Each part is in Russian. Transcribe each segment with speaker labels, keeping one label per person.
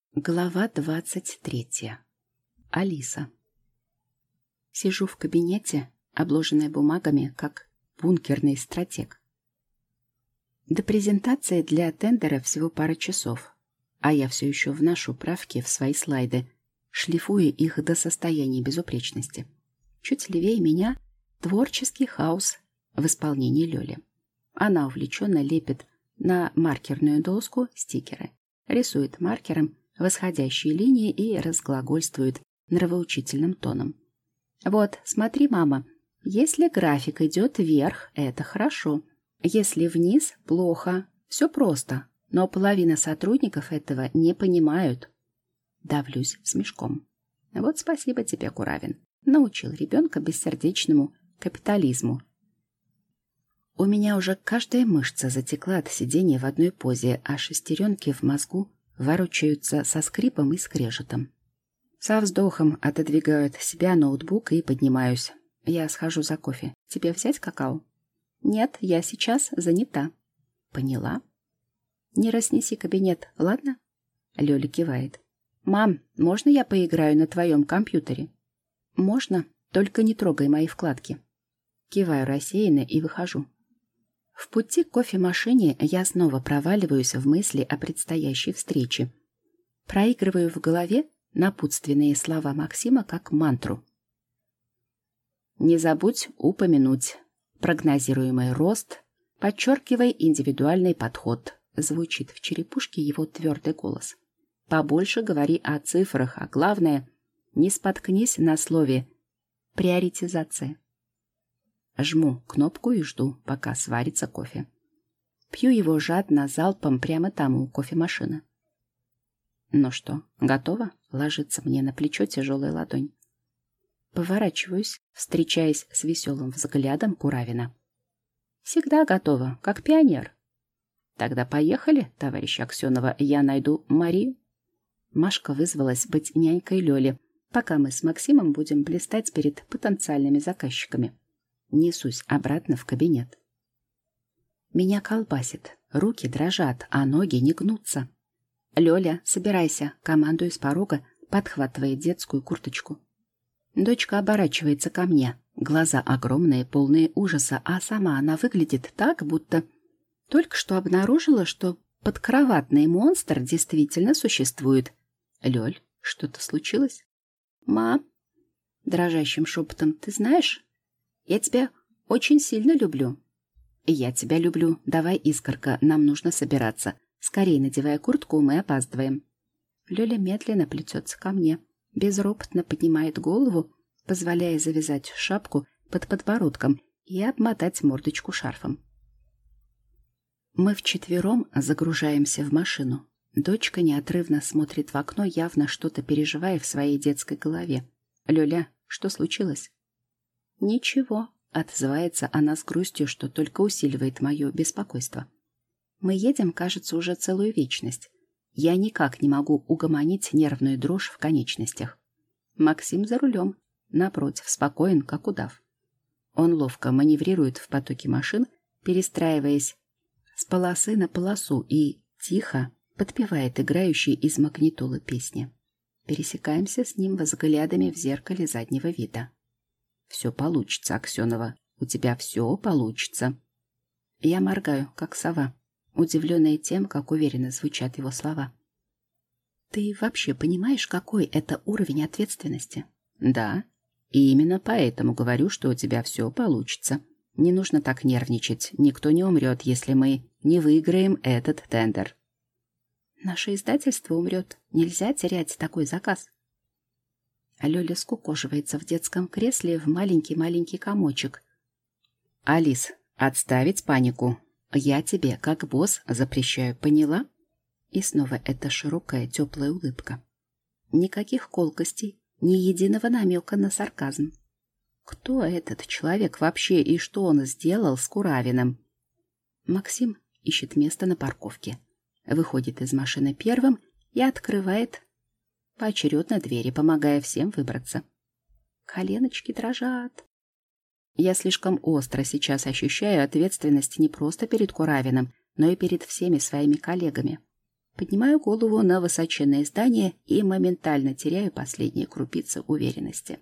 Speaker 1: Глава 23. Алиса. Сижу в кабинете, обложенной бумагами, как бункерный стратег. До презентации для тендера всего пара часов, а я все еще вношу правки в свои слайды, шлифуя их до состояния безупречности. Чуть левее меня творческий хаос в исполнении Лёли. Она увлеченно лепит на маркерную доску стикеры, рисует маркером восходящие линии и разглагольствует нравоучительным тоном. «Вот, смотри, мама, если график идет вверх, это хорошо. Если вниз, плохо. Все просто. Но половина сотрудников этого не понимают». Давлюсь смешком. Вот спасибо тебе, Куравин. Научил ребенка бессердечному капитализму. У меня уже каждая мышца затекла от сидения в одной позе, а шестеренки в мозгу ворочаются со скрипом и скрежетом. Со вздохом отодвигаю от себя ноутбук и поднимаюсь. Я схожу за кофе. Тебе взять какао? Нет, я сейчас занята. Поняла. Не разнеси кабинет, ладно? Лёля кивает. Мам, можно я поиграю на твоем компьютере? Можно, только не трогай мои вкладки. Киваю рассеянно и выхожу. В пути к кофемашине я снова проваливаюсь в мысли о предстоящей встрече. Проигрываю в голове напутственные слова Максима как мантру. Не забудь упомянуть. Прогнозируемый рост, подчеркивай индивидуальный подход. Звучит в черепушке его твердый голос. Побольше говори о цифрах, а главное, не споткнись на слове «приоритизация». Жму кнопку и жду, пока сварится кофе. Пью его жадно, залпом, прямо там у кофемашины. Ну что, готово? Ложится мне на плечо тяжелая ладонь. Поворачиваюсь, встречаясь с веселым взглядом Куравина. Всегда готова, как пионер. Тогда поехали, товарищ Аксенова, я найду Марию. Машка вызвалась быть нянькой Лёли, пока мы с Максимом будем блистать перед потенциальными заказчиками. Несусь обратно в кабинет. Меня колбасит, руки дрожат, а ноги не гнутся. «Лёля, собирайся», — командую с порога, подхватывая детскую курточку. Дочка оборачивается ко мне, глаза огромные, полные ужаса, а сама она выглядит так, будто только что обнаружила, что подкроватный монстр действительно существует. «Лёль, что-то случилось?» «Мам», — дрожащим шепотом, — «ты знаешь, я тебя очень сильно люблю». «Я тебя люблю. Давай, Искорка, нам нужно собираться. Скорей надевай куртку, мы опаздываем». Лёля медленно плетется ко мне, безропотно поднимает голову, позволяя завязать шапку под подбородком и обмотать мордочку шарфом. Мы вчетвером загружаемся в машину. Дочка неотрывно смотрит в окно, явно что-то переживая в своей детской голове. «Лёля, что случилось?» «Ничего», — отзывается она с грустью, что только усиливает мое беспокойство. Мы едем, кажется, уже целую вечность. Я никак не могу угомонить нервную дрожь в конечностях. Максим за рулем, напротив, спокоен, как удав. Он ловко маневрирует в потоке машин, перестраиваясь с полосы на полосу и тихо подпевает играющие из магнитолы песни. Пересекаемся с ним взглядами в зеркале заднего вида. «Все получится, Аксенова. У тебя все получится». Я моргаю, как сова, удивленная тем, как уверенно звучат его слова. «Ты вообще понимаешь, какой это уровень ответственности?» «Да. И именно поэтому говорю, что у тебя все получится. Не нужно так нервничать. Никто не умрет, если мы не выиграем этот тендер». «Наше издательство умрет. Нельзя терять такой заказ». Лёля скукоживается в детском кресле в маленький-маленький комочек. «Алис, отставить панику. Я тебе, как босс, запрещаю, поняла?» И снова эта широкая теплая улыбка. Никаких колкостей, ни единого намека на сарказм. Кто этот человек вообще и что он сделал с Куравиным? Максим ищет место на парковке, выходит из машины первым и открывает поочередно двери, помогая всем выбраться. Коленочки дрожат. Я слишком остро сейчас ощущаю ответственность не просто перед Куравиным, но и перед всеми своими коллегами. Поднимаю голову на высоченное здание и моментально теряю последние крупицы уверенности.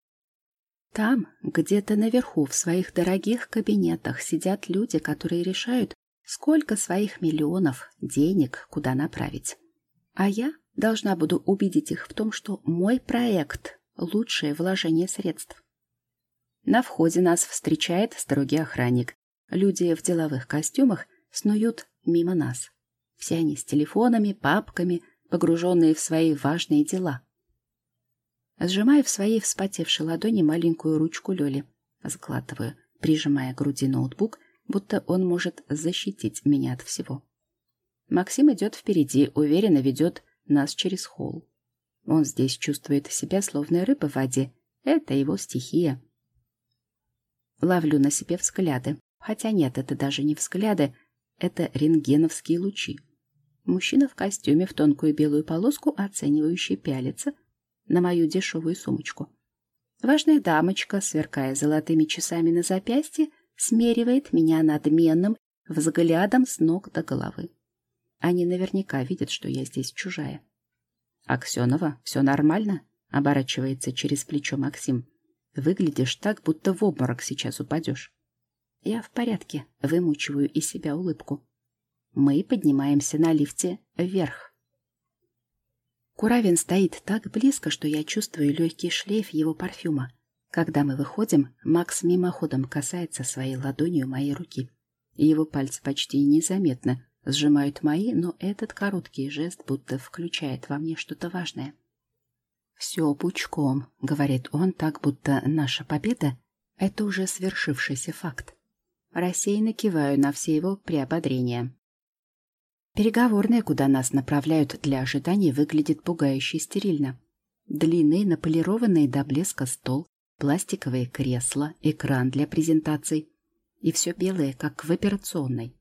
Speaker 1: Там, где-то наверху, в своих дорогих кабинетах, сидят люди, которые решают, сколько своих миллионов денег куда направить. А я должна буду убедить их в том, что мой проект – лучшее вложение средств. На входе нас встречает строгий охранник. Люди в деловых костюмах снуют мимо нас. Все они с телефонами, папками, погруженные в свои важные дела. Сжимаю в своей вспотевшей ладони маленькую ручку Лёли. Сглатываю, прижимая к груди ноутбук, будто он может защитить меня от всего. Максим идет впереди, уверенно ведет нас через холл. Он здесь чувствует себя словно рыба в воде. Это его стихия. Ловлю на себе взгляды. Хотя нет, это даже не взгляды, это рентгеновские лучи. Мужчина в костюме в тонкую белую полоску, оценивающий пялится на мою дешевую сумочку. Важная дамочка, сверкая золотыми часами на запястье, смеривает меня надменным взглядом с ног до головы. Они наверняка видят, что я здесь чужая. «Аксенова, все нормально?» — оборачивается через плечо Максим. «Выглядишь так, будто в обморок сейчас упадешь». «Я в порядке», — вымучиваю из себя улыбку. Мы поднимаемся на лифте вверх. Куравин стоит так близко, что я чувствую легкий шлейф его парфюма. Когда мы выходим, Макс мимоходом касается своей ладонью моей руки. Его пальцы почти незаметно сжимают мои, но этот короткий жест будто включает во мне что-то важное. «Все пучком», — говорит он, так будто наша победа — это уже свершившийся факт. Рассеянно киваю на все его приободрения. Переговорная, куда нас направляют для ожидания, выглядит пугающе стерильно. Длинный, наполированный до блеска стол, пластиковые кресла, экран для презентаций. И все белое, как в операционной.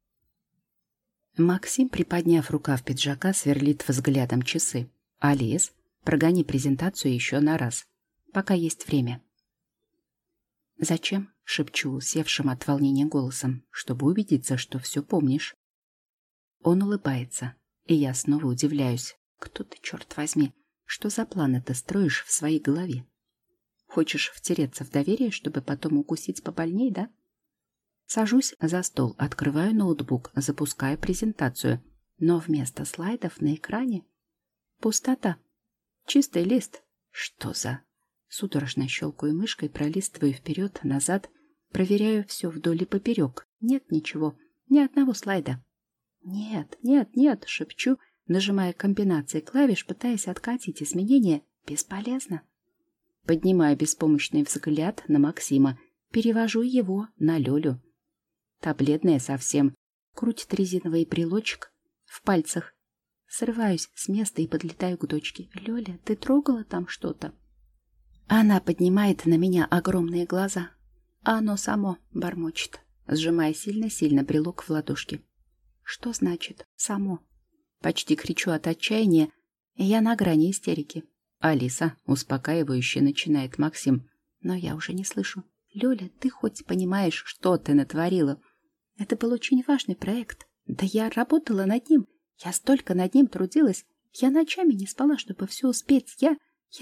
Speaker 1: Максим, приподняв рукав пиджака, сверлит взглядом часы. «Алис, прогони презентацию еще на раз, пока есть время». «Зачем?» — шепчу, севшим от волнения голосом, чтобы убедиться, что все помнишь. Он улыбается, и я снова удивляюсь. Кто ты, черт возьми? Что за планы ты строишь в своей голове? Хочешь втереться в доверие, чтобы потом укусить побольней, да? Сажусь за стол, открываю ноутбук, запускаю презентацию. Но вместо слайдов на экране пустота. Чистый лист. Что за... Судорожно щелкаю мышкой, пролистываю вперед, назад, проверяю все вдоль и поперек. Нет ничего, ни одного слайда. «Нет, нет, нет!» — шепчу, нажимая комбинации клавиш, пытаясь откатить изменения. Бесполезно. Поднимаю беспомощный взгляд на Максима, перевожу его на Лёлю. Та бледная совсем, крутит резиновый брелочек в пальцах. Срываюсь с места и подлетаю к дочке. «Лёля, ты трогала там что-то?» Она поднимает на меня огромные глаза. А оно само бормочет, сжимая сильно-сильно брелок в ладошке. «Что значит «само»?» Почти кричу от отчаяния, и я на грани истерики. «Алиса», — успокаивающе начинает Максим, но я уже не слышу. «Лёля, ты хоть понимаешь, что ты натворила? Это был очень важный проект. Да я работала над ним. Я столько над ним трудилась. Я ночами не спала, чтобы все успеть. Я...»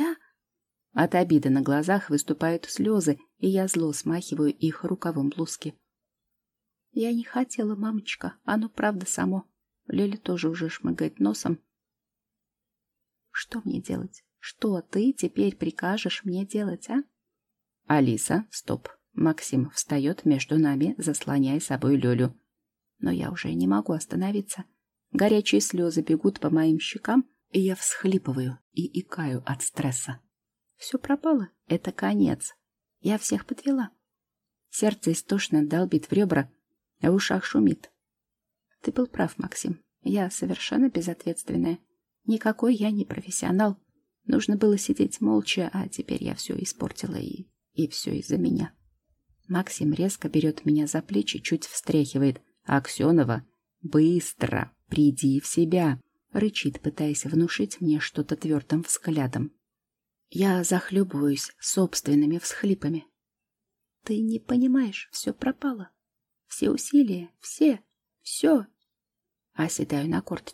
Speaker 1: От обиды на глазах выступают слезы, и я зло смахиваю их рукавом блузки. «Я не хотела, мамочка. Оно правда само». Лёля тоже уже шмыгает носом. «Что мне делать? Что ты теперь прикажешь мне делать, а?» «Алиса, стоп». Максим встает между нами, заслоняя собой Лёлю. Но я уже не могу остановиться. Горячие слезы бегут по моим щекам, и я всхлипываю и икаю от стресса. Все пропало. Это конец. Я всех подвела. Сердце истошно долбит в ребра, а в ушах шумит. Ты был прав, Максим. Я совершенно безответственная. Никакой я не профессионал. Нужно было сидеть молча, а теперь я все испортила, и все из-за меня. Максим резко берет меня за плечи, чуть встряхивает. «Аксенова, быстро приди в себя!» Рычит, пытаясь внушить мне что-то твердым взглядом. Я захлебываюсь собственными всхлипами. Ты не понимаешь, все пропало. Все усилия, все. Оседаю на корточки.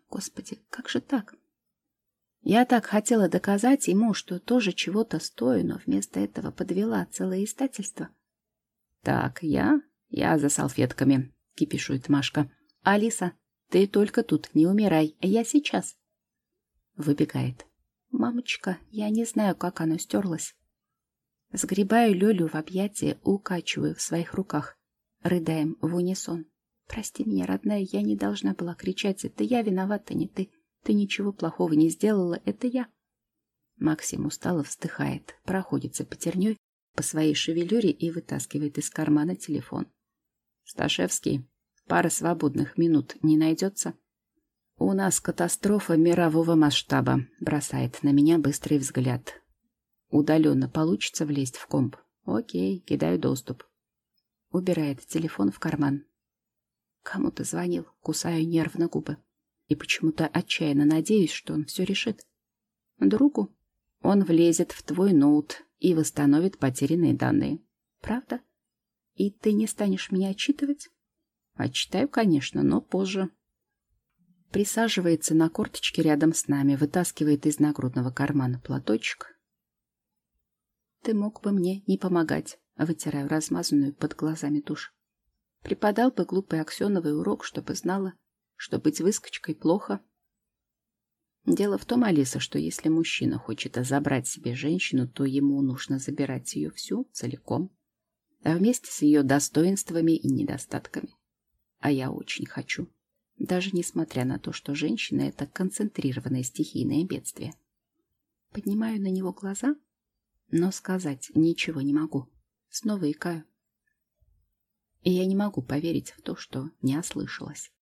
Speaker 1: Господи, как же так? Я так хотела доказать ему, что тоже чего-то стою, но вместо этого подвела целое издательство. Так, я за салфетками, кипишует Машка. Алиса, ты только тут не умирай, я сейчас. Выбегает. Мамочка, я не знаю, как оно стерлось. Сгребаю Лёлю в объятия, укачиваю в своих руках. Рыдаем в унисон. Прости меня, родная, я не должна была кричать. Это я виновата, не ты. Ты ничего плохого не сделала, это я. Максим устало вздыхает, проходится пятерней по своей шевелюре и вытаскивает из кармана телефон. Сташевский, пара свободных минут не найдется? У нас катастрофа мирового масштаба, бросает на меня быстрый взгляд. Удаленно получится влезть в комп? Окей, кидаю доступ. Убирает телефон в карман. Кому ты звонил? Кусаю нервно губы. И почему-то отчаянно надеюсь, что он все решит. Другу. Он влезет в твой ноут и восстановит потерянные данные. Правда? И ты не станешь меня отчитывать? Отчитаю, конечно, но позже. Присаживается на корточке рядом с нами, вытаскивает из нагрудного кармана платочек. Ты мог бы мне не помогать, вытираю размазанную под глазами тушь. Преподал бы глупый Аксеновый урок, чтобы знала, что быть выскочкой плохо. Дело в том, Алиса, что если мужчина хочет забрать себе женщину, то ему нужно забирать ее всю, целиком, а вместе с ее достоинствами и недостатками. А я очень хочу, даже несмотря на то, что женщина — это концентрированное стихийное бедствие. Поднимаю на него глаза, но сказать ничего не могу. Снова икаю. И я не могу поверить в то, что не ослышалась.